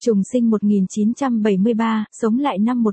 Trùng sinh 1973, sống lại năm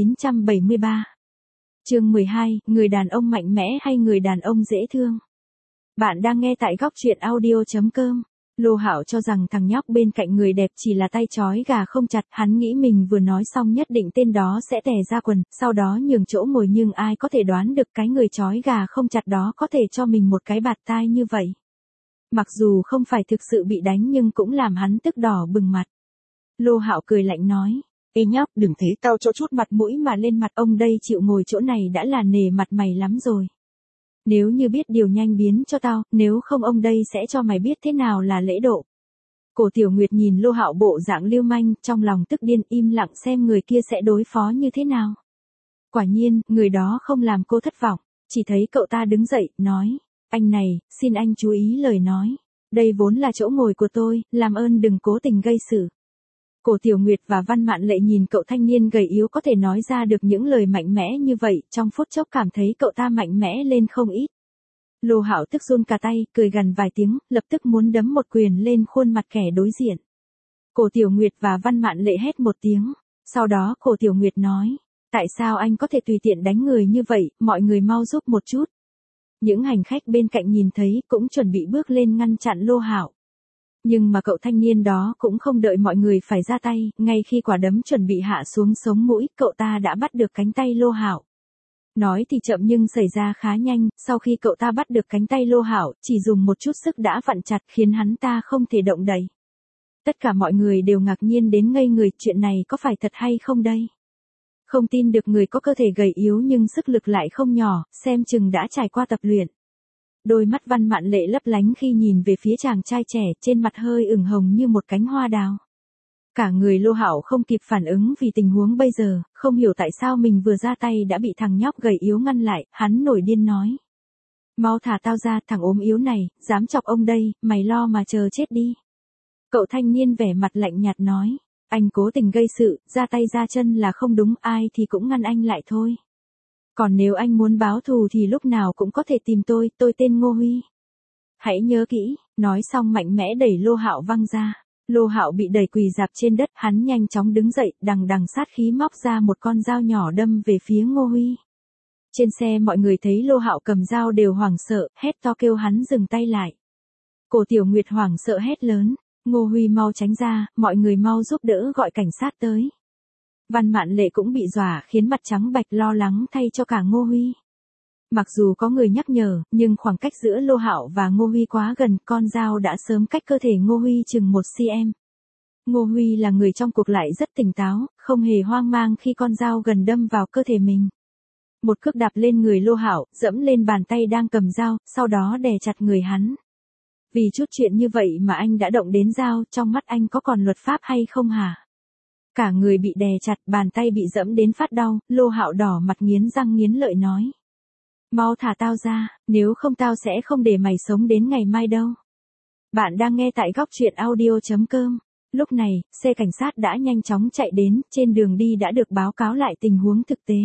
1973. Chương 12, người đàn ông mạnh mẽ hay người đàn ông dễ thương? Bạn đang nghe tại góc truyện audio.com. Lô Hạo cho rằng thằng nhóc bên cạnh người đẹp chỉ là tay trói gà không chặt, hắn nghĩ mình vừa nói xong nhất định tên đó sẽ tè ra quần, sau đó nhường chỗ ngồi, nhưng ai có thể đoán được cái người trói gà không chặt đó có thể cho mình một cái bạt tai như vậy. Mặc dù không phải thực sự bị đánh nhưng cũng làm hắn tức đỏ bừng mặt. Lô Hạo cười lạnh nói, ê nhóc, đừng thế, tao cho chút mặt mũi mà lên mặt, ông đây chịu ngồi chỗ này đã là nể mặt mày lắm rồi. Nếu như biết điều nhanh biến cho tao, nếu không ông đây sẽ cho mày biết thế nào là lễ độ. Cổ Tiểu Nguyệt nhìn Lô Hạo bộ dạng lưu manh, trong lòng tức điên, im lặng xem người kia sẽ đối phó như thế nào. Quả nhiên, người đó không làm cô thất vọng, chỉ thấy cậu ta đứng dậy, nói, anh này, xin anh chú ý lời nói. Đây vốn là chỗ ngồi của tôi, làm ơn đừng cố tình gây sự. Cổ Tiểu Nguyệt và Văn Mạn Lệ nhìn cậu thanh niên gầy yếu có thể nói ra được những lời mạnh mẽ như vậy, trong phút chốc cảm thấy cậu ta mạnh mẽ lên không ít. Lô Hạo tức run cả tay, cười gằn vài tiếng, lập tức muốn đấm một quyền lên khuôn mặt kẻ đối diện. Cổ Tiểu Nguyệt và Văn Mạn Lệ hét một tiếng, sau đó Cổ Tiểu Nguyệt nói, tại sao anh có thể tùy tiện đánh người như vậy, mọi người mau giúp một chút. Những hành khách bên cạnh nhìn thấy cũng chuẩn bị bước lên ngăn chặn Lô Hạo. Nhưng mà cậu thanh niên đó cũng không đợi mọi người phải ra tay, ngay khi quả đấm chuẩn bị hạ xuống sống mũi, cậu ta đã bắt được cánh tay Lô Hạo. Nói thì chậm nhưng xảy ra khá nhanh, sau khi cậu ta bắt được cánh tay Lô Hạo, chỉ dùng một chút sức đã vặn chặt khiến hắn ta không thể động đậy. Tất cả mọi người đều ngạc nhiên đến ngây người, chuyện này có phải thật hay không đây? Không tin được người có cơ thể gầy yếu nhưng sức lực lại không nhỏ, xem chừng đã trải qua tập luyện. Đôi mắt Văn Mạn Lệ lấp lánh khi nhìn về phía chàng trai trẻ, trên mặt hơi ửng hồng như một cánh hoa đào. Cả người Lô Hạo không kịp phản ứng vì tình huống bây giờ, không hiểu tại sao mình vừa ra tay đã bị thằng nhóc gầy yếu ngăn lại, hắn nổi điên nói. Mau thả tao ra, thằng ốm yếu này, dám chọc ông đây, mày lo mà chờ chết đi. Cậu thanh niên vẻ mặt lạnh nhạt nói, anh cố tình gây sự, ra tay ra chân là không đúng, ai thì cũng ngăn anh lại thôi. Còn nếu anh muốn báo thù thì lúc nào cũng có thể tìm tôi tên Ngô Huy. Hãy nhớ kỹ, nói xong mạnh mẽ đẩy Lô Hạo văng ra. Lô Hạo bị đẩy quỳ rạp trên đất, hắn nhanh chóng đứng dậy, đằng sát khí móc ra một con dao nhỏ đâm về phía Ngô Huy. Trên xe mọi người thấy Lô Hạo cầm dao đều hoảng sợ, hét to kêu hắn dừng tay lại. Cổ Tiểu Nguyệt hoảng sợ hét lớn, Ngô Huy mau tránh ra, mọi người mau giúp đỡ gọi cảnh sát tới. Văn Mạn Lệ cũng bị dọa khiến mặt trắng bạch, lo lắng thay cho cả Ngô Huy. Mặc dù có người nhắc nhở, nhưng khoảng cách giữa Lô Hạo và Ngô Huy quá gần, con dao đã sớm cách cơ thể Ngô Huy chừng 1 cm. Ngô Huy là người trong cuộc lại rất tỉnh táo, không hề hoang mang khi con dao gần đâm vào cơ thể mình. Một cước đạp lên người Lô Hạo, dẫm lên bàn tay đang cầm dao, sau đó đè chặt người hắn. Vì chút chuyện như vậy mà anh đã động đến dao, trong mắt anh có còn luật pháp hay không hả? Cả người bị đè chặt, bàn tay bị dẫm đến phát đau, Lô Hạo đỏ mặt nghiến răng nghiến lợi nói. Mau thả tao ra, nếu không tao sẽ không để mày sống đến ngày mai đâu. Bạn đang nghe tại góc truyện audio.com. Lúc này, xe cảnh sát đã nhanh chóng chạy đến, trên đường đi đã được báo cáo lại tình huống thực tế.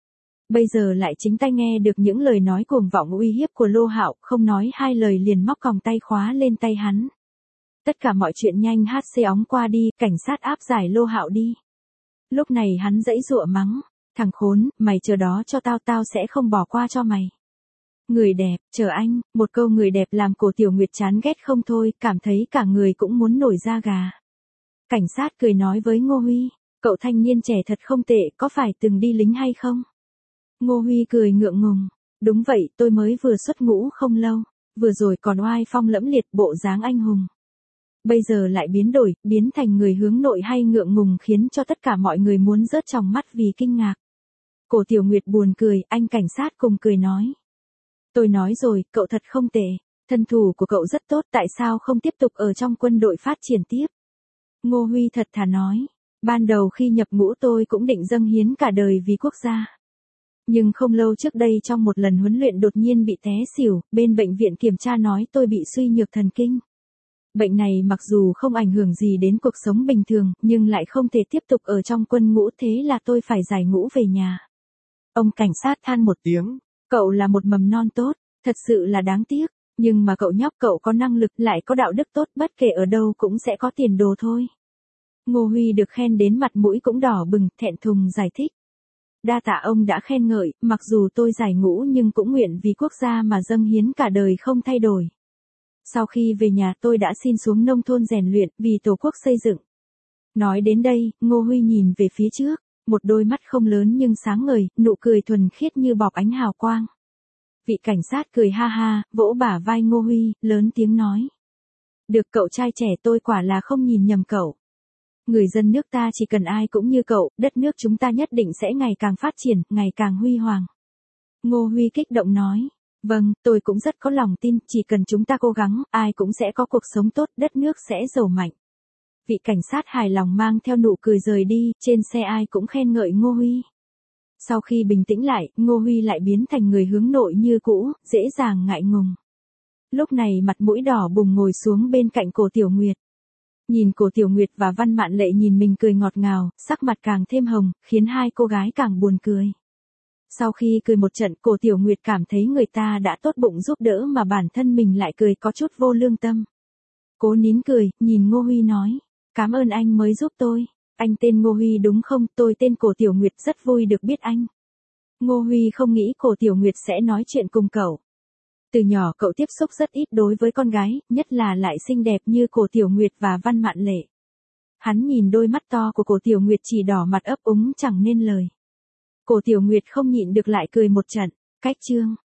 Bây giờ lại chính tai nghe được những lời nói cuồng vọng uy hiếp của Lô Hạo, không nói hai lời liền móc còng tay khóa lên tay hắn. Tất cả mọi chuyện nhanh HC óng qua đi, cảnh sát áp giải Lô Hạo đi. Lúc này hắn giãy giụa mắng, thằng khốn, mày chờ đó cho tao sẽ không bỏ qua cho mày. Người đẹp, chờ anh, một câu người đẹp làm Cổ Tiểu Nguyệt chán ghét không thôi, cảm thấy cả người cũng muốn nổi da gà. Cảnh sát cười nói với Ngô Huy, cậu thanh niên trẻ thật không tệ, có phải từng đi lính hay không? Ngô Huy cười ngượng ngùng, đúng vậy, tôi mới vừa xuất ngũ không lâu, vừa rồi còn oai phong lẫm liệt, bộ dáng anh hùng. Bây giờ lại biến đổi, biến thành người hướng nội hay ngượng ngùng khiến cho tất cả mọi người muốn rớt tròng mắt vì kinh ngạc. Cổ Tiểu Nguyệt buồn cười, anh cảnh sát cùng cười nói. Tôi nói rồi, cậu thật không tệ, thân thủ của cậu rất tốt, tại sao không tiếp tục ở trong quân đội phát triển tiếp? Ngô Huy thật thà nói, ban đầu khi nhập ngũ tôi cũng định dâng hiến cả đời vì quốc gia. Nhưng không lâu trước đây trong một lần huấn luyện đột nhiên bị té xỉu, bên bệnh viện kiểm tra nói tôi bị suy nhược thần kinh. Bệnh này mặc dù không ảnh hưởng gì đến cuộc sống bình thường, nhưng lại không thể tiếp tục ở trong quân ngũ, thế là tôi phải giải ngũ về nhà. Ông cảnh sát than một tiếng, cậu là một mầm non tốt, thật sự là đáng tiếc, nhưng mà cậu nhóc, cậu có năng lực lại có đạo đức tốt, bất kể ở đâu cũng sẽ có tiền đồ thôi. Ngô Huy được khen đến mặt mũi cũng đỏ bừng, thẹn thùng giải thích. Đa tạ ông đã khen ngợi, mặc dù tôi giải ngũ nhưng cũng nguyện vì quốc gia mà dâng hiến cả đời không thay đổi. Sau khi về nhà tôi đã xin xuống nông thôn rèn luyện vì Tổ quốc xây dựng. Nói đến đây, Ngô Huy nhìn về phía trước, một đôi mắt không lớn nhưng sáng ngời, nụ cười thuần khiết như bọt ánh hào quang. Vị cảnh sát cười ha ha, vỗ bả vai Ngô Huy, lớn tiếng nói. Được cậu trai trẻ, tôi quả là không nhìn nhầm cậu. Người dân nước ta chỉ cần ai cũng như cậu, đất nước chúng ta nhất định sẽ ngày càng phát triển, ngày càng huy hoàng. Ngô Huy kích động nói. Vâng, tôi cũng rất có lòng tin, chỉ cần chúng ta cố gắng, ai cũng sẽ có cuộc sống tốt, đất nước sẽ giàu mạnh. Vị cảnh sát hài lòng mang theo nụ cười rời đi, trên xe ai cũng khen ngợi Ngô Huy. Sau khi bình tĩnh lại, Ngô Huy lại biến thành người hướng nội như cũ, dễ dàng ngại ngùng. Lúc này mặt mũi đỏ bừng ngồi xuống bên cạnh Cổ Tiểu Nguyệt. Nhìn Cổ Tiểu Nguyệt và Văn Mạn Lệ nhìn mình cười ngọt ngào, sắc mặt càng thêm hồng, khiến hai cô gái càng buồn cười. Sau khi cười một trận, Cổ Tiểu Nguyệt cảm thấy người ta đã tốt bụng giúp đỡ mà bản thân mình lại cười có chút vô lương tâm. Cố nín cười, nhìn Ngô Huy nói. Cảm ơn anh mới giúp tôi. Anh tên Ngô Huy đúng không? Tôi tên Cổ Tiểu Nguyệt, rất vui được biết anh. Ngô Huy không nghĩ Cổ Tiểu Nguyệt sẽ nói chuyện cùng cậu. Từ nhỏ cậu tiếp xúc rất ít đối với con gái, nhất là lại xinh đẹp như Cổ Tiểu Nguyệt và Văn Mạn Lệ. Hắn nhìn đôi mắt to của Cổ Tiểu Nguyệt chỉ đỏ mặt ấp úng chẳng nên lời. Cổ Tiểu Nguyệt không nhịn được lại cười một trận. Cách chương